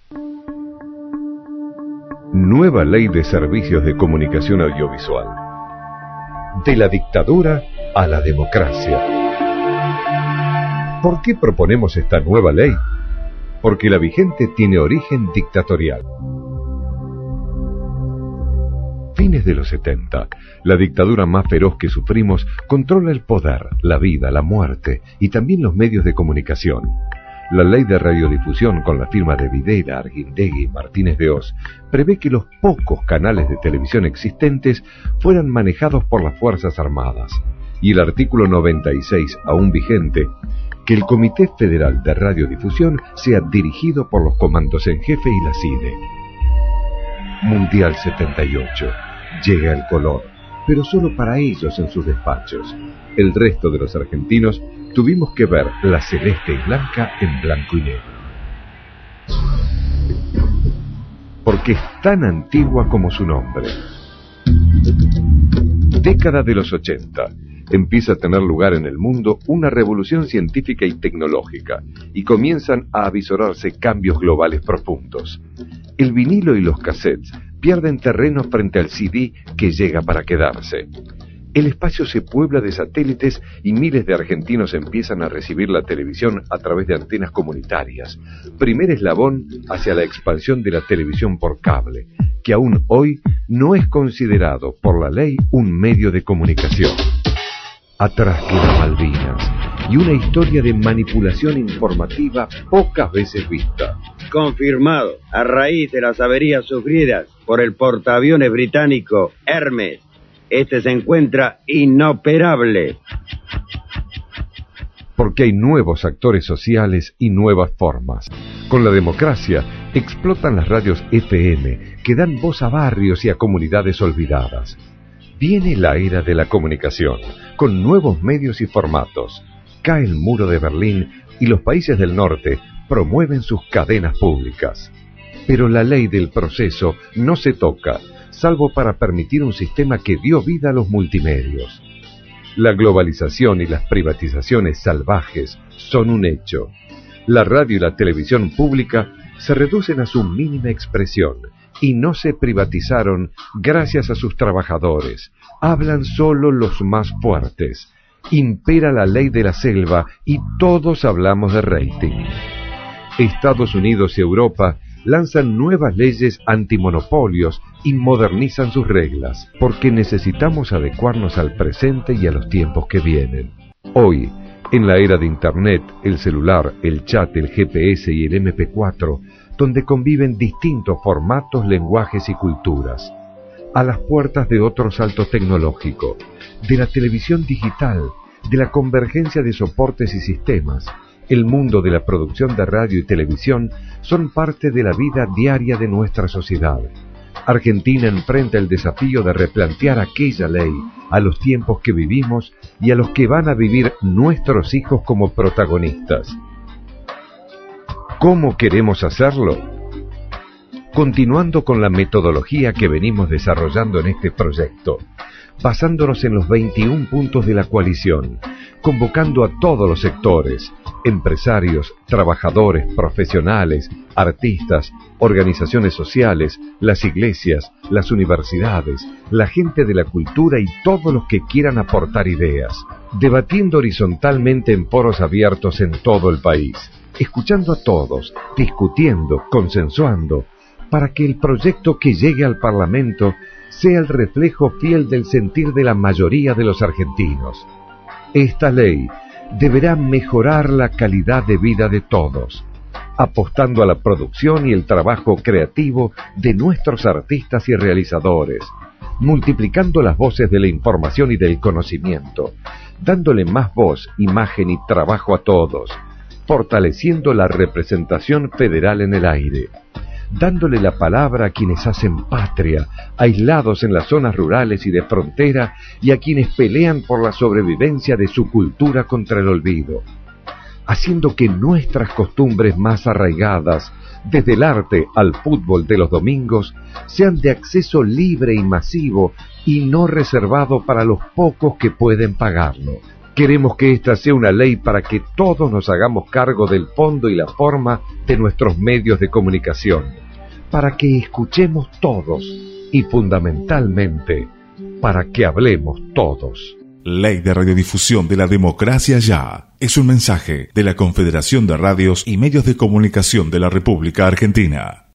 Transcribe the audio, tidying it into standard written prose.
Nueva Ley de Servicios de Comunicación Audiovisual. De la dictadura a la democracia. ¿Por qué proponemos esta nueva ley? Porque la vigente tiene origen dictatorial. Fines de los 70, la dictadura más feroz que sufrimos controla el poder, la vida, la muerte y también los medios de comunicación. La ley de radiodifusión, con la firma de Videla, Arguindegui y Martínez de Hoz, prevé que los pocos canales de televisión existentes fueran manejados por las Fuerzas Armadas. Y el artículo 96, aún vigente, que el Comité Federal de Radiodifusión sea dirigido por los comandos en jefe y la CIDE. Mundial 78. Llega el color, pero solo para ellos en sus despachos. El resto de los argentinos tuvimos que ver la celeste y blanca en blanco y negro. Porque es tan antigua como su nombre. Década de los 80. Empieza a tener lugar en el mundo una revolución científica y tecnológica, y comienzan a avisorarse cambios globales profundos. El vinilo y los cassettes pierden terreno frente al CD que llega para quedarse. El espacio se puebla de satélites y miles de argentinos empiezan a recibir la televisión a través de antenas comunitarias, primer eslabón hacia la expansión de la televisión por cable, que aún hoy no es considerado por la ley un medio de comunicación. Atrás queda Malvinas y una historia de manipulación informativa pocas veces vista. Confirmado, a raíz de las averías sufridas por el portaaviones británico Hermes, este se encuentra inoperable. Porque hay nuevos actores sociales y nuevas formas. Con la democracia explotan las radios FM que dan voz a barrios y a comunidades olvidadas. Viene la era de la comunicación, con nuevos medios y formatos. Cae el muro de Berlín y los países del norte promueven sus cadenas públicas. Pero la ley del proceso no se toca, salvo para permitir un sistema que dio vida a los multimedios. La globalización y las privatizaciones salvajes son un hecho. La radio y la televisión pública se reducen a su mínima expresión y no se privatizaron gracias a sus trabajadores. Hablan solo los más fuertes. Impera la ley de la selva y todos hablamos de rating. Estados Unidos y Europa lanzan nuevas leyes antimonopolios y modernizan sus reglas, porque necesitamos adecuarnos al presente y a los tiempos que vienen. Hoy, en la era de Internet, el celular, el chat, el GPS y el MP4, donde conviven distintos formatos, lenguajes y culturas, a las puertas de otro salto tecnológico, de la televisión digital, de la convergencia de soportes y sistemas, el mundo de la producción de radio y televisión son parte de la vida diaria de nuestra sociedad. Argentina enfrenta el desafío de replantear aquella ley a los tiempos que vivimos y a los que van a vivir nuestros hijos como protagonistas. ¿Cómo queremos hacerlo? Continuando con la metodología que venimos desarrollando en este proyecto, basándonos en los 21 puntos de la coalición, convocando a todos los sectores, empresarios, trabajadores, profesionales, artistas, organizaciones sociales, las iglesias, las universidades, la gente de la cultura y todos los que quieran aportar ideas, debatiendo horizontalmente en foros abiertos en todo el país, escuchando a todos, discutiendo, consensuando, para que el proyecto que llegue al Parlamento sea el reflejo fiel del sentir de la mayoría de los argentinos. Esta ley deberá mejorar la calidad de vida de todos, apostando a la producción y el trabajo creativo de nuestros artistas y realizadores, multiplicando las voces de la información y del conocimiento, dándole más voz, imagen y trabajo a todos, fortaleciendo la representación federal en el aire, dándole la palabra a quienes hacen patria, aislados en las zonas rurales y de frontera, y a quienes pelean por la sobrevivencia de su cultura contra el olvido, haciendo que nuestras costumbres más arraigadas, desde el arte al fútbol de los domingos, sean de acceso libre y masivo y no reservado para los pocos que pueden pagarlo. Queremos que esta sea una ley para que todos nos hagamos cargo del fondo y la forma de nuestros medios de comunicación, para que escuchemos todos y fundamentalmente para que hablemos todos. Ley de Radiodifusión de la Democracia Ya. Es un mensaje de la Confederación de Radios y Medios de Comunicación de la República Argentina.